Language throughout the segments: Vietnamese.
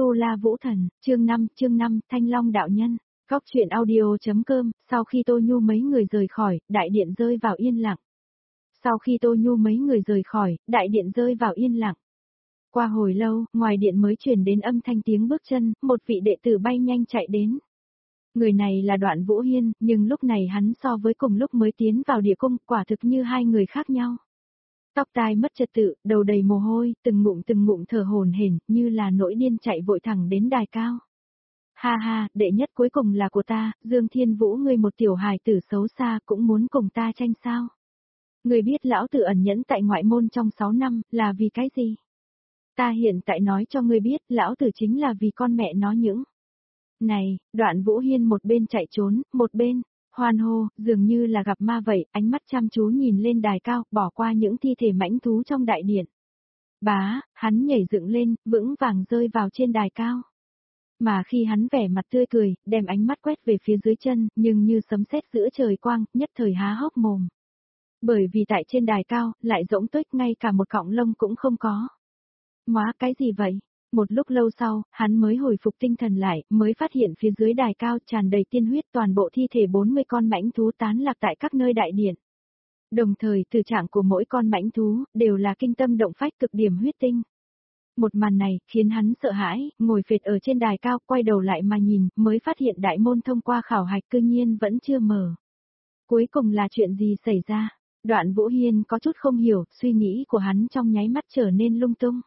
Tu La Vũ Thần, chương 5, Thanh Long đạo nhân. Góc truyện audio.com, sau khi Tô Nhu mấy người rời khỏi, đại điện rơi vào yên lặng. Sau khi Tô Nhu mấy người rời khỏi, đại điện rơi vào yên lặng. Qua hồi lâu, ngoài điện mới truyền đến âm thanh tiếng bước chân, một vị đệ tử bay nhanh chạy đến. Người này là Đoạn Vũ Hiên, nhưng lúc này hắn so với cùng lúc mới tiến vào địa cung, quả thực như hai người khác nhau. Tóc tai mất trật tự, đầu đầy mồ hôi, từng ngụm thở hổn hển, như là nỗi điên chạy vội thẳng đến đài cao. Ha ha, đệ nhất cuối cùng là của ta, Dương Thiên Vũ, ngươi một tiểu hài tử xấu xa cũng muốn cùng ta tranh sao? Ngươi biết lão tử ẩn nhẫn tại ngoại môn trong 6 năm, là vì cái gì? Ta hiện tại nói cho ngươi biết, lão tử chính là vì con mẹ nó những. Này, Đoạn Vũ Hiên một bên chạy trốn, một bên hoan hô, dường như là gặp ma vậy, ánh mắt chăm chú nhìn lên đài cao, bỏ qua những thi thể mãnh thú trong đại điện. Bá, hắn nhảy dựng lên, vững vàng rơi vào trên đài cao. Mà khi hắn vẻ mặt tươi cười, đem ánh mắt quét về phía dưới chân, nhưng như sấm sét giữa trời quang, nhất thời há hốc mồm. Bởi vì tại trên đài cao, lại rỗng tuếch, ngay cả một cọng lông cũng không có. Móa, cái gì vậy? Một lúc lâu sau, hắn mới hồi phục tinh thần lại, mới phát hiện phía dưới đài cao tràn đầy tiên huyết, toàn bộ thi thể 40 con mãnh thú tán lạc tại các nơi đại điện. Đồng thời, từ trạng của mỗi con mãnh thú, đều là kinh tâm động phách cực điểm huyết tinh. Một màn này, khiến hắn sợ hãi, ngồi phệt ở trên đài cao, quay đầu lại mà nhìn, mới phát hiện đại môn thông qua khảo hạch cư nhiên vẫn chưa mở. Cuối cùng là chuyện gì xảy ra? Đoạn Vũ Hiên có chút không hiểu, suy nghĩ của hắn trong nháy mắt trở nên lung tung.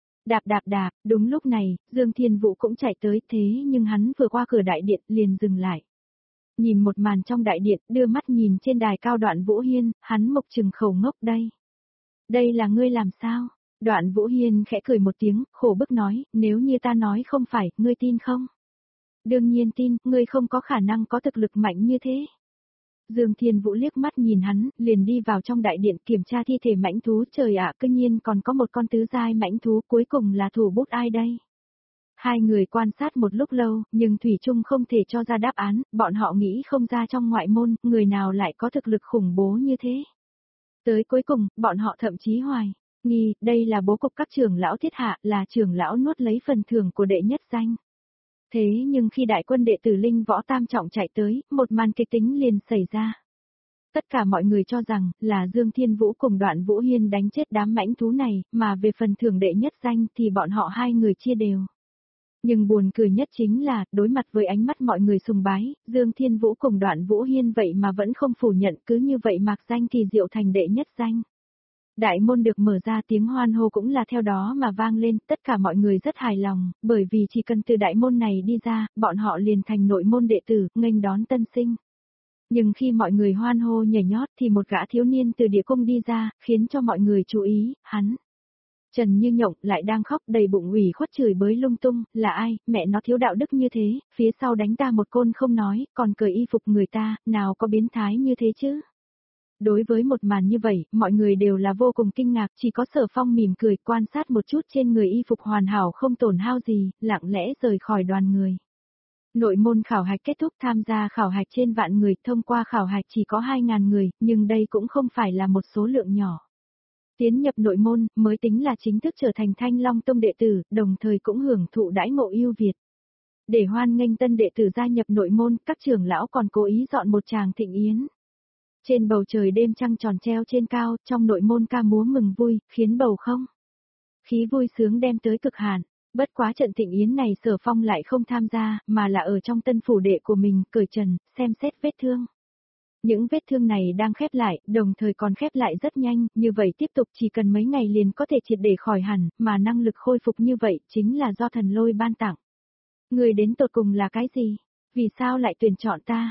Đạp, đúng lúc này, Dương Thiên Vũ cũng chạy tới, thế nhưng hắn vừa qua cửa đại điện liền dừng lại. Nhìn một màn trong đại điện, đưa mắt nhìn trên đài cao Đoạn Vũ Hiên, hắn mộc trừng khẩu ngốc đây. Đây là ngươi làm sao? Đoạn Vũ Hiên khẽ cười một tiếng, khổ bức nói, nếu như ta nói không phải, ngươi tin không? Đương nhiên tin, ngươi không có khả năng có thực lực mạnh như thế. Dương Thiên Vũ liếc mắt nhìn hắn, liền đi vào trong đại điện kiểm tra thi thể mãnh thú, trời ạ, cư nhiên còn có một con tứ giai mãnh thú, cuối cùng là thủ bút ai đây? Hai người quan sát một lúc lâu, nhưng thủy chung không thể cho ra đáp án, bọn họ nghĩ không ra trong ngoại môn, người nào lại có thực lực khủng bố như thế. Tới cuối cùng, bọn họ thậm chí hoài nghi, đây là bố cục các trưởng lão thiết hạ, là trưởng lão nuốt lấy phần thưởng của đệ nhất danh. Thế nhưng khi đại quân đệ tử Linh Võ Tam Trọng chạy tới, một màn kịch tính liền xảy ra. Tất cả mọi người cho rằng, là Dương Thiên Vũ cùng Đoạn Vũ Hiên đánh chết đám mãnh thú này, mà về phần thưởng đệ nhất danh thì bọn họ hai người chia đều. Nhưng buồn cười nhất chính là, đối mặt với ánh mắt mọi người sùng bái, Dương Thiên Vũ cùng Đoạn Vũ Hiên vậy mà vẫn không phủ nhận, cứ như vậy mạc danh thì diệu thành đệ nhất danh. Đại môn được mở ra, tiếng hoan hô cũng là theo đó mà vang lên, tất cả mọi người rất hài lòng, bởi vì chỉ cần từ đại môn này đi ra, bọn họ liền thành nội môn đệ tử, nghênh đón tân sinh. Nhưng khi mọi người hoan hô nhảy nhót thì một gã thiếu niên từ địa cung đi ra, khiến cho mọi người chú ý, hắn. Trần Như Nhộng lại đang khóc đầy bụng ủy khuất chửi bới lung tung, là ai, mẹ nó thiếu đạo đức như thế, phía sau đánh ta một côn không nói, còn cởi y phục người ta, nào có biến thái như thế chứ. Đối với một màn như vậy, mọi người đều là vô cùng kinh ngạc, chỉ có Sở Phong mỉm cười quan sát một chút trên người y phục hoàn hảo không tổn hao gì, lặng lẽ rời khỏi đoàn người. Nội môn khảo hạch kết thúc, tham gia khảo hạch trên vạn người, thông qua khảo hạch chỉ có 2.000 người, nhưng đây cũng không phải là một số lượng nhỏ. Tiến nhập nội môn, mới tính là chính thức trở thành Thanh Long Tông đệ tử, đồng thời cũng hưởng thụ đãi ngộ ưu việt. Để hoan nghênh tân đệ tử gia nhập nội môn, các trưởng lão còn cố ý dọn một tràng thịnh yến. Trên bầu trời đêm trăng tròn treo trên cao, trong nội môn ca múa mừng vui, khiến bầu không khí vui sướng đem tới cực hạn. Bất quá trận thịnh yến này Sở Phong lại không tham gia, mà là ở trong tân phủ đệ của mình, cởi trần, xem xét vết thương. Những vết thương này đang khép lại, đồng thời còn khép lại rất nhanh, như vậy tiếp tục chỉ cần mấy ngày liền có thể triệt để khỏi hẳn, mà năng lực khôi phục như vậy chính là do thần lôi ban tặng. Người đến tột cùng là cái gì? Vì sao lại tuyển chọn ta?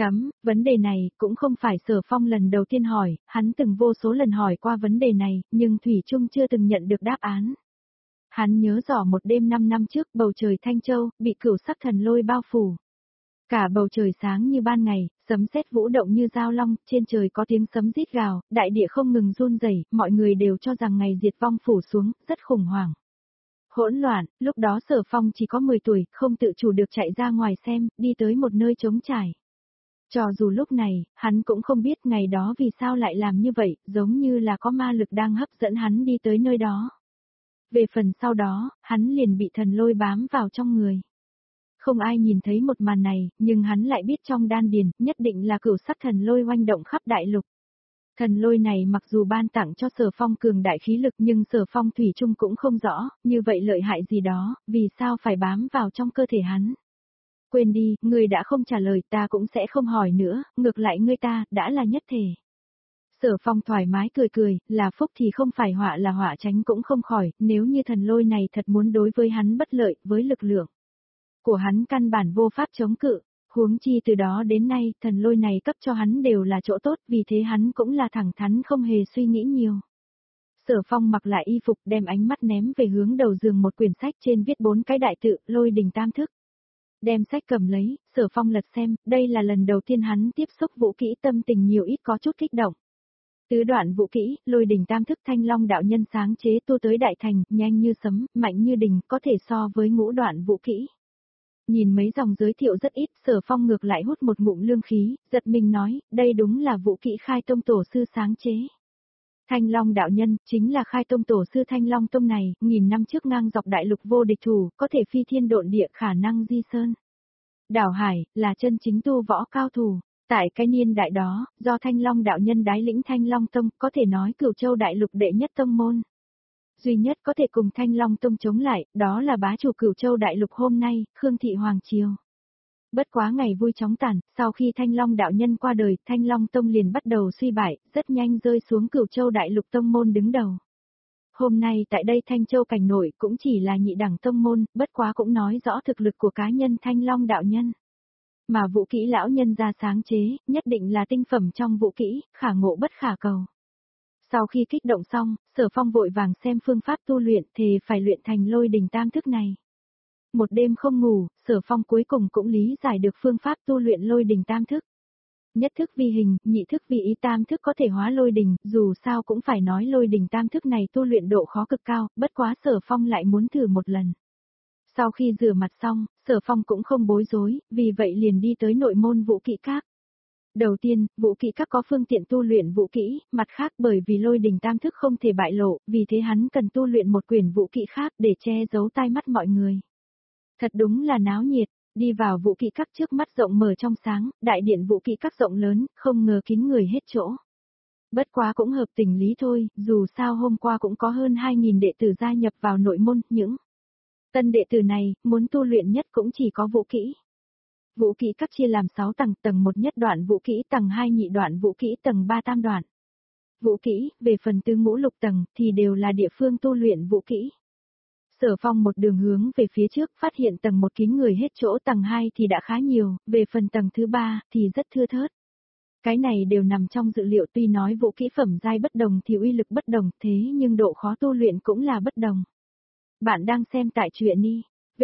Vấn đề này cũng không phải Sở Phong lần đầu tiên hỏi, hắn từng vô số lần hỏi qua vấn đề này, nhưng thủy chung chưa từng nhận được đáp án. Hắn nhớ rõ một đêm 5 năm trước, bầu trời Thanh Châu bị cửu sắc thần lôi bao phủ. Cả bầu trời sáng như ban ngày, sấm sét vũ động như dao long, trên trời có tiếng sấm rít gào, đại địa không ngừng run rẩy, mọi người đều cho rằng ngày diệt vong phủ xuống, rất khủng hoảng. Hỗn loạn, lúc đó Sở Phong chỉ có 10 tuổi, không tự chủ được chạy ra ngoài xem, đi tới một nơi trống trải. Cho dù lúc này, hắn cũng không biết ngày đó vì sao lại làm như vậy, giống như là có ma lực đang hấp dẫn hắn đi tới nơi đó. Về phần sau đó, hắn liền bị thần lôi bám vào trong người. Không ai nhìn thấy một màn này, nhưng hắn lại biết trong đan điền, nhất định là cửu sắc thần lôi oanh động khắp đại lục. Thần lôi này mặc dù ban tặng cho Sở Phong cường đại khí lực nhưng Sở Phong thủy chung cũng không rõ, như vậy lợi hại gì đó, vì sao phải bám vào trong cơ thể hắn. Quên đi, ngươi đã không trả lời ta cũng sẽ không hỏi nữa, ngược lại ngươi ta, đã là nhất thể. Sở Phong thoải mái cười cười, là phúc thì không phải họa là họa tránh cũng không khỏi, nếu như thần lôi này thật muốn đối với hắn bất lợi, với lực lượng của hắn căn bản vô pháp chống cự. Huống chi từ đó đến nay, thần lôi này cấp cho hắn đều là chỗ tốt, vì thế hắn cũng là thẳng thắn không hề suy nghĩ nhiều. Sở Phong mặc lại y phục đem ánh mắt ném về hướng đầu giường một quyển sách trên viết 4 cái đại tự, Lôi Đình Tam Thức. Đem sách cầm lấy, Sở Phong lật xem, đây là lần đầu tiên hắn tiếp xúc vũ kỹ tâm tình nhiều ít có chút kích động. Tứ đoạn vũ kỹ, Lôi Đình Tam Thức Thanh Long đạo nhân sáng chế tu tới đại thành, nhanh như sấm, mạnh như đình, có thể so với ngũ đoạn vũ kỹ. Nhìn mấy dòng giới thiệu rất ít, Sở Phong ngược lại hút một ngụm lương khí, giật mình nói, đây đúng là vũ kỹ Khai Tông tổ sư sáng chế. Thanh Long đạo nhân, chính là Khai Tông tổ sư Thanh Long Tông này, nghìn năm trước ngang dọc đại lục vô địch thủ, có thể phi thiên độn địa khả năng di sơn. Đảo Hải, là chân chính tu võ cao thủ. Tại cái niên đại đó, do Thanh Long đạo nhân đái lĩnh Thanh Long Tông, có thể nói Cửu Châu đại lục đệ nhất tông môn. Duy nhất có thể cùng Thanh Long Tông chống lại, đó là bá chủ Cửu Châu đại lục hôm nay, Khương Thị Hoàng Triều. Bất quá ngày vui chóng tàn, sau khi Thanh Long đạo nhân qua đời, Thanh Long Tông liền bắt đầu suy bại, rất nhanh rơi xuống Cửu Châu đại lục tông môn đứng đầu. Hôm nay tại đây Thanh Châu cảnh nội cũng chỉ là nhị đẳng tông môn, bất quá cũng nói rõ thực lực của cá nhân Thanh Long đạo nhân. Mà vũ kỹ lão nhân ra sáng chế, nhất định là tinh phẩm trong vũ kỹ, khả ngộ bất khả cầu. Sau khi kích động xong, Sở Phong vội vàng xem phương pháp tu luyện thì phải luyện thành Lôi Đình Tam Thức này. Một đêm không ngủ, Sở Phong cuối cùng cũng lý giải được phương pháp tu luyện Lôi Đình Tam Thức. Nhất thức vi hình, nhị thức vi ý, tam thức có thể hóa lôi đình, dù sao cũng phải nói Lôi Đình Tam Thức này tu luyện độ khó cực cao, bất quá Sở Phong lại muốn thử một lần. Sau khi rửa mặt xong, Sở Phong cũng không bối rối, vì vậy liền đi tới nội môn vũ kỹ các. Đầu tiên, vũ kỹ các có phương tiện tu luyện vũ kỹ, mặt khác bởi vì Lôi Đình Tam Thức không thể bại lộ, vì thế hắn cần tu luyện một quyển vũ kỹ khác để che giấu tai mắt mọi người. Thật đúng là náo nhiệt, đi vào vũ kỹ các trước mắt rộng mở trong sáng, đại điện vũ kỹ các rộng lớn, không ngờ kín người hết chỗ. Bất quá cũng hợp tình lý thôi, dù sao hôm qua cũng có hơn 2.000 đệ tử gia nhập vào nội môn, những tân đệ tử này, muốn tu luyện nhất cũng chỉ có vũ kỹ. Vũ kỹ các chia làm 6 tầng, tầng 1 nhất đoạn vũ kỹ, tầng 2 nhị đoạn vũ kỹ, tầng 3 tam đoạn. Vũ kỹ, về phần tư ngũ lục tầng, thì đều là địa phương tu luyện vũ kỹ. Sở Phong một đường hướng về phía trước, phát hiện tầng 1 kín người hết chỗ, tầng 2 thì đã khá nhiều, về phần tầng thứ 3 thì rất thưa thớt. Cái này đều nằm trong dự liệu, tuy nói vũ kỹ phẩm giai bất đồng thì uy lực bất đồng, thế nhưng độ khó tu luyện cũng là bất đồng. Bạn đang xem tại truyện đi.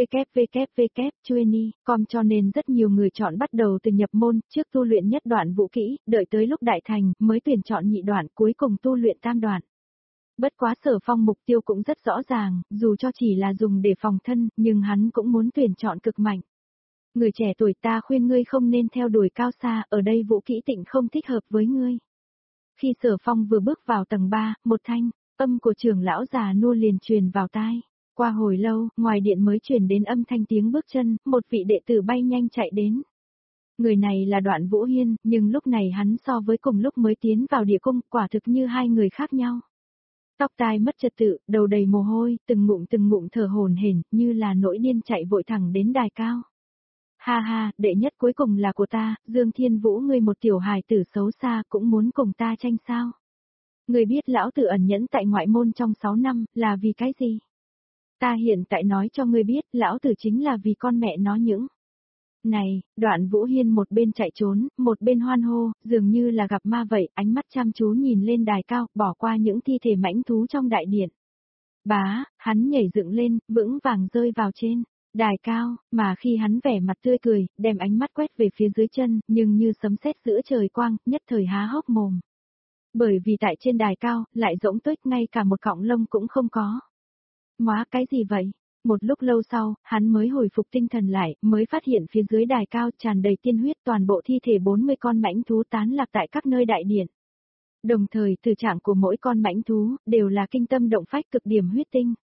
www.chueni.com cho nên rất nhiều người chọn bắt đầu từ nhập môn, trước tu luyện nhất đoạn vũ kỹ, đợi tới lúc đại thành, mới tuyển chọn nhị đoạn, cuối cùng tu luyện tam đoạn. Bất quá Sở Phong mục tiêu cũng rất rõ ràng, dù cho chỉ là dùng để phòng thân, nhưng hắn cũng muốn tuyển chọn cực mạnh. Người trẻ tuổi, ta khuyên ngươi không nên theo đuổi cao xa, ở đây vũ kỹ tịnh không thích hợp với ngươi. Khi Sở Phong vừa bước vào tầng 3, một thanh âm của trưởng lão già nua liền truyền vào tai. Qua hồi lâu, ngoài điện mới truyền đến âm thanh tiếng bước chân, một vị đệ tử bay nhanh chạy đến. Người này là Đoạn Vũ Hiên, nhưng lúc này hắn so với cùng lúc mới tiến vào địa cung, quả thực như hai người khác nhau. Tóc tai mất trật tự, đầu đầy mồ hôi, từng ngụm thở hổn hển, như là nỗi điên chạy vội thẳng đến đài cao. Ha ha, đệ nhất cuối cùng là của ta, Dương Thiên Vũ, ngươi một tiểu hài tử xấu xa cũng muốn cùng ta tranh sao? Ngươi biết lão tử ẩn nhẫn tại ngoại môn trong 6 năm, là vì cái gì? Ta hiện tại nói cho ngươi biết, lão tử chính là vì con mẹ nó những. Này, Đoạn Vũ Hiên một bên chạy trốn, một bên hoan hô, dường như là gặp ma vậy, ánh mắt chăm chú nhìn lên đài cao, bỏ qua những thi thể mãnh thú trong đại điện. Bá, hắn nhảy dựng lên, vững vàng rơi vào trên đài cao, mà khi hắn vẻ mặt tươi cười, đem ánh mắt quét về phía dưới chân, nhưng như sấm sét giữa trời quang, nhất thời há hốc mồm. Bởi vì tại trên đài cao, lại rỗng tuếch, ngay cả một cọng lông cũng không có. Móa, cái gì vậy? Một lúc lâu sau, hắn mới hồi phục tinh thần lại, mới phát hiện phía dưới đài cao tràn đầy tiên huyết, toàn bộ thi thể 40 con mãnh thú tán lạc tại các nơi đại điện. Đồng thời, từ trạng của mỗi con mãnh thú, đều là kinh tâm động phách cực điểm huyết tinh.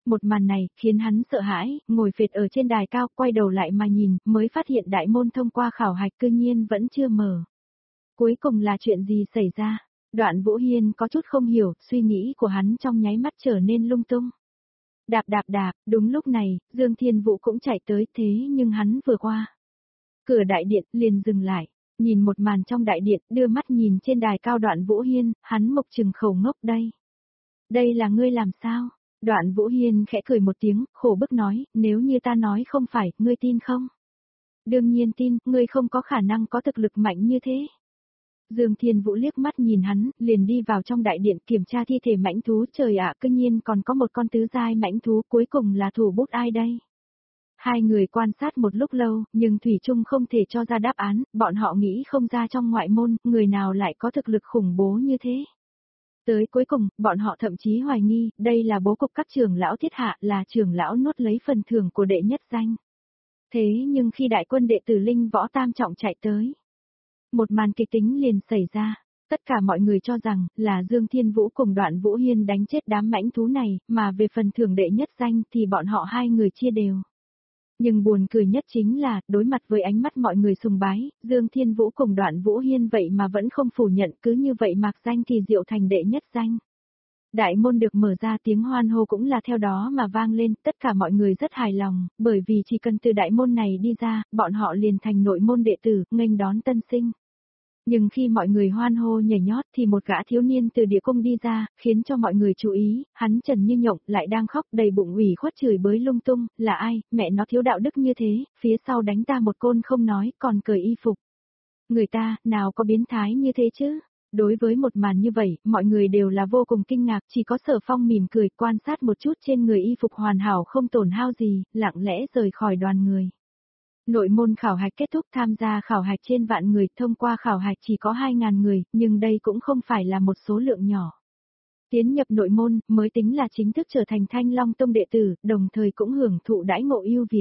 Một màn này khiến hắn sợ hãi, ngồi phệt ở trên đài cao, quay đầu lại mà nhìn, mới phát hiện đại môn thông qua khảo hạch cư nhiên vẫn chưa mở. Cuối cùng là chuyện gì xảy ra? Đoạn Vũ Hiên có chút không hiểu, suy nghĩ của hắn trong nháy mắt trở nên lung tung. Đạp đạp đạp, đúng lúc này, Dương Thiên Vũ cũng chạy tới, thế nhưng hắn vừa qua cửa đại điện liền dừng lại, nhìn một màn trong đại điện, đưa mắt nhìn trên đài cao Đoạn Vũ Hiên, hắn mộc trừng khẩu ngốc đây. Đây là ngươi làm sao? Đoạn Vũ Hiên khẽ cười một tiếng, khổ bức nói, nếu như ta nói không phải, ngươi tin không? Đương nhiên tin, ngươi không có khả năng có thực lực mạnh như thế. Dương Thiên Vũ liếc mắt nhìn hắn, liền đi vào trong đại điện kiểm tra thi thể mãnh thú, trời ạ, cư nhiên còn có một con tứ giai mãnh thú, cuối cùng là thủ bút ai đây? Hai người quan sát một lúc lâu, nhưng thủy chung không thể cho ra đáp án, bọn họ nghĩ không ra trong ngoại môn, người nào lại có thực lực khủng bố như thế. Tới cuối cùng, bọn họ thậm chí hoài nghi, đây là bố cục các trưởng lão thiết hạ, là trưởng lão nuốt lấy phần thưởng của đệ nhất danh. Thế nhưng khi đại quân đệ tử Linh Võ Tam Trọng chạy tới, một màn kịch tính liền xảy ra. Tất cả mọi người cho rằng là Dương Thiên Vũ cùng Đoạn Vũ Hiên đánh chết đám mãnh thú này, mà về phần thưởng đệ nhất danh thì bọn họ hai người chia đều. Nhưng buồn cười nhất chính là, đối mặt với ánh mắt mọi người sùng bái, Dương Thiên Vũ cùng Đoạn Vũ Hiên vậy mà vẫn không phủ nhận, cứ như vậy mạc danh kỳ diệu thành đệ nhất danh. Đại môn được mở ra, tiếng hoan hô cũng là theo đó mà vang lên, tất cả mọi người rất hài lòng, bởi vì chỉ cần từ đại môn này đi ra, bọn họ liền thành nội môn đệ tử, nghênh đón tân sinh. Nhưng khi mọi người hoan hô nhảy nhót thì một gã thiếu niên từ địa cung đi ra, khiến cho mọi người chú ý, hắn trần như nhộng, lại đang khóc đầy bụng ủy khuất chửi bới lung tung, là ai, mẹ nó thiếu đạo đức như thế, phía sau đánh ta một côn không nói, còn cởi y phục. Người ta, nào có biến thái như thế chứ? Đối với một màn như vậy, mọi người đều là vô cùng kinh ngạc, chỉ có Sở Phong mỉm cười quan sát một chút trên người y phục hoàn hảo không tổn hao gì, lặng lẽ rời khỏi đoàn người. Nội môn khảo hạch kết thúc, tham gia khảo hạch trên vạn người, thông qua khảo hạch chỉ có 2.000 người, nhưng đây cũng không phải là một số lượng nhỏ. Tiến nhập nội môn, mới tính là chính thức trở thành Thanh Long Tông đệ tử, đồng thời cũng hưởng thụ đãi ngộ ưu việt.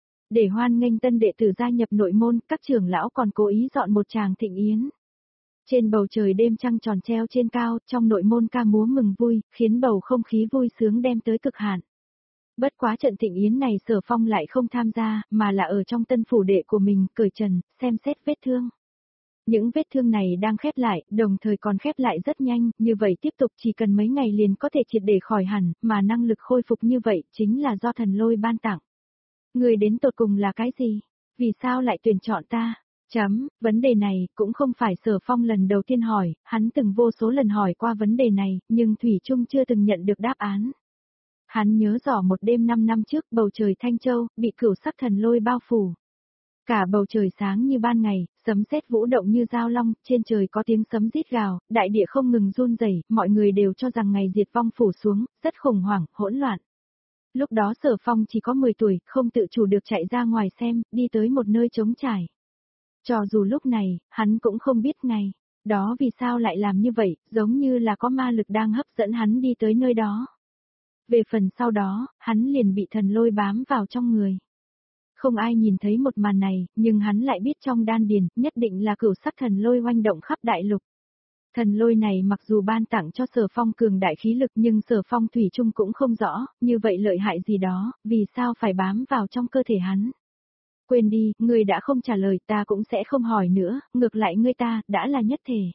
Để hoan nghênh tân đệ tử gia nhập nội môn, các trưởng lão còn cố ý dọn một tràng thịnh yến. Trên bầu trời đêm trăng tròn treo trên cao, trong nội môn ca múa mừng vui, khiến bầu không khí vui sướng đem tới cực hạn. Bất quá trận thịnh yến này Sở Phong lại không tham gia, mà là ở trong tân phủ đệ của mình, cởi trần, xem xét vết thương. Những vết thương này đang khép lại, đồng thời còn khép lại rất nhanh, như vậy tiếp tục chỉ cần mấy ngày liền có thể triệt để khỏi hẳn, mà năng lực khôi phục như vậy chính là do thần lôi ban tặng. Người đến tột cùng là cái gì? Vì sao lại tuyển chọn ta? Vấn đề này cũng không phải Sở Phong lần đầu tiên hỏi, hắn từng vô số lần hỏi qua vấn đề này, nhưng Thủy Trung chưa từng nhận được đáp án. Hắn nhớ rõ một đêm 5 năm trước, bầu trời Thanh Châu bị cửu sắc thần lôi bao phủ. Cả bầu trời sáng như ban ngày, sấm sét vũ động như dao long, trên trời có tiếng sấm rít gào, đại địa không ngừng run rẩy, mọi người đều cho rằng ngày diệt vong phủ xuống, rất khủng hoảng, hỗn loạn. Lúc đó Sở Phong chỉ có 10 tuổi, không tự chủ được chạy ra ngoài xem, đi tới một nơi trống trải. Cho dù lúc này, hắn cũng không biết ngày đó vì sao lại làm như vậy, giống như là có ma lực đang hấp dẫn hắn đi tới nơi đó. Về phần sau đó, hắn liền bị thần lôi bám vào trong người. Không ai nhìn thấy một màn này, nhưng hắn lại biết trong đan điền, nhất định là cửu sắc thần lôi oanh động khắp đại lục. Thần lôi này mặc dù ban tặng cho Sở Phong cường đại khí lực nhưng Sở Phong thủy chung cũng không rõ, như vậy lợi hại gì đó, vì sao phải bám vào trong cơ thể hắn. Quên đi, ngươi đã không trả lời ta cũng sẽ không hỏi nữa, ngược lại ngươi ta, đã là nhất thể.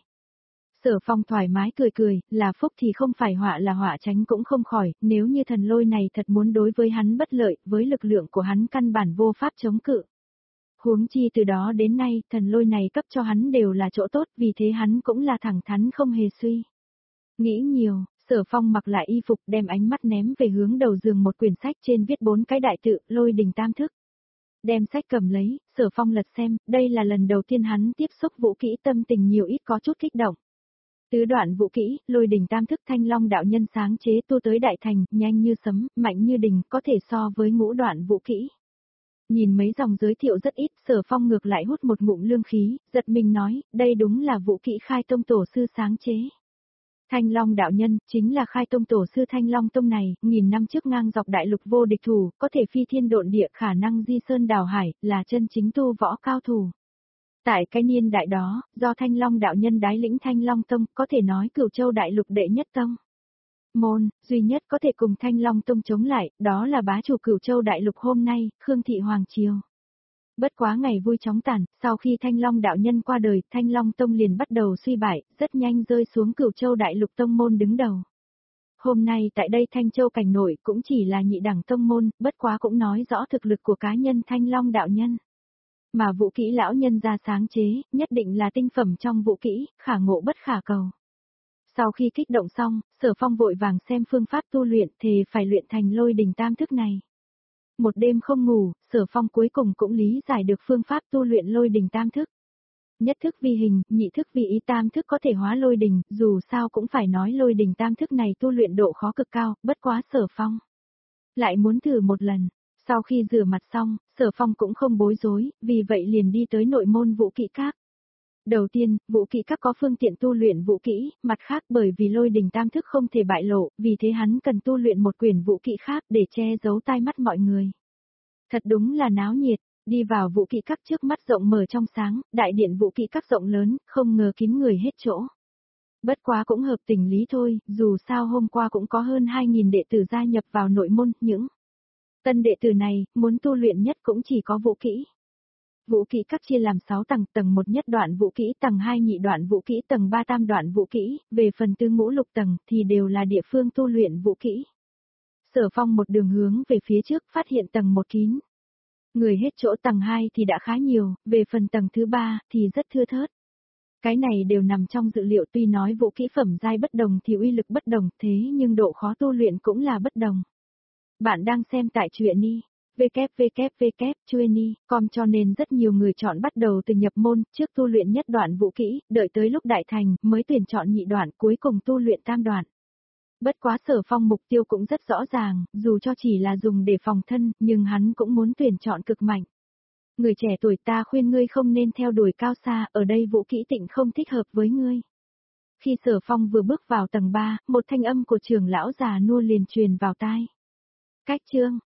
Sở Phong thoải mái cười cười, là phúc thì không phải họa là họa tránh cũng không khỏi, nếu như thần lôi này thật muốn đối với hắn bất lợi, với lực lượng của hắn căn bản vô pháp chống cự. Huống chi từ đó đến nay, thần lôi này cấp cho hắn đều là chỗ tốt, vì thế hắn cũng là thẳng thắn không hề suy nghĩ nhiều. Sở Phong mặc lại y phục, đem ánh mắt ném về hướng đầu giường, một quyển sách trên viết 4 cái đại tự, Lôi Đình Tam Thức. Đem sách cầm lấy, Sở Phong lật xem, đây là lần đầu tiên hắn tiếp xúc vũ kỹ, tâm tình nhiều ít có chút kích động. Tứ đoạn vũ kỹ, Lôi Đình Tam Thức Thanh Long đạo nhân sáng chế tu tới đại thành, nhanh như sấm, mạnh như đình, có thể so với ngũ đoạn vũ kỹ. Nhìn mấy dòng giới thiệu rất ít, Sở Phong ngược lại hút một ngụm lương khí, giật mình nói, đây đúng là vũ kỹ Khai Tông tổ sư sáng chế. Thanh Long đạo nhân, chính là Khai Tông tổ sư Thanh Long Tông này, nghìn năm trước ngang dọc đại lục vô địch thủ, có thể phi thiên độn địa, khả năng di sơn đào hải, là chân chính tu võ cao thủ. Tại cái niên đại đó, do Thanh Long đạo nhân đái lĩnh Thanh Long Tông, có thể nói Cửu Châu đại lục đệ nhất tông. Môn, duy nhất có thể cùng Thanh Long Tông chống lại, đó là bá chủ Cửu Châu Đại Lục hôm nay, Khương Thị Hoàng Triều. Bất quá ngày vui chóng tàn, sau khi Thanh Long đạo nhân qua đời, Thanh Long Tông liền bắt đầu suy bại, rất nhanh rơi xuống Cửu Châu Đại Lục Tông môn đứng đầu. Hôm nay tại đây Thanh Châu cảnh nội cũng chỉ là nhị đẳng tông môn, bất quá cũng nói rõ thực lực của cá nhân Thanh Long đạo nhân. Mà vũ kỹ lão nhân ra sáng chế, nhất định là tinh phẩm trong vũ kỹ, khả ngộ bất khả cầu. Sau khi kích động xong, Sở Phong vội vàng xem phương pháp tu luyện thì phải luyện thành lôi đình tam thức này. Một đêm không ngủ, Sở Phong cuối cùng cũng lý giải được phương pháp tu luyện lôi đình tam thức. Nhất thức vi hình, nhị thức vi ý, tam thức có thể hóa lôi đình, dù sao cũng phải nói lôi đình tam thức này tu luyện độ khó cực cao, bất quá Sở Phong lại muốn thử một lần. Sau khi rửa mặt xong, Sở Phong cũng không bối rối, vì vậy liền đi tới nội môn vũ kỹ các. Đầu tiên, vũ kỹ các có phương tiện tu luyện vũ kỹ, mặt khác bởi vì lôi đình tam thức không thể bại lộ, vì thế hắn cần tu luyện một quyển vũ kỹ khác để che giấu tai mắt mọi người. Thật đúng là náo nhiệt, đi vào vũ kỹ các trước mắt rộng mở trong sáng, đại điện vũ kỹ các rộng lớn, không ngờ kín người hết chỗ. Bất quá cũng hợp tình lý thôi, dù sao hôm qua cũng có hơn 2.000 đệ tử gia nhập vào nội môn, những tân đệ tử này, muốn tu luyện nhất cũng chỉ có vũ kỹ. Vũ kỹ các chia làm 6 tầng, tầng 1 nhất đoạn vũ kỹ, tầng 2 nhị đoạn vũ kỹ, tầng 3 tam đoạn vũ kỹ, về phần tư ngũ lục tầng thì đều là địa phương tu luyện vũ kỹ. Sở Phong một đường hướng về phía trước phát hiện tầng 1 kín. Người hết chỗ, tầng 2 thì đã khá nhiều, về phần tầng thứ 3 thì rất thưa thớt. Cái này đều nằm trong dự liệu, tuy nói vũ kỹ phẩm giai bất đồng thì uy lực bất đồng, thế nhưng độ khó tu luyện cũng là bất đồng. Bạn đang xem tại truyện đi. www.chuyenI.com, cho nên rất nhiều người chọn bắt đầu từ nhập môn, trước tu luyện nhất đoạn vũ kỹ, đợi tới lúc đại thành mới tuyển chọn nhị đoạn, cuối cùng tu luyện tam đoạn. Bất quá Sở Phong mục tiêu cũng rất rõ ràng, dù cho chỉ là dùng để phòng thân, nhưng hắn cũng muốn tuyển chọn cực mạnh. Người trẻ tuổi, ta khuyên ngươi không nên theo đuổi cao xa, ở đây vũ kỹ tịnh không thích hợp với ngươi. Khi Sở Phong vừa bước vào tầng 3, một thanh âm của trưởng lão già nua liền truyền vào tai. Cách chương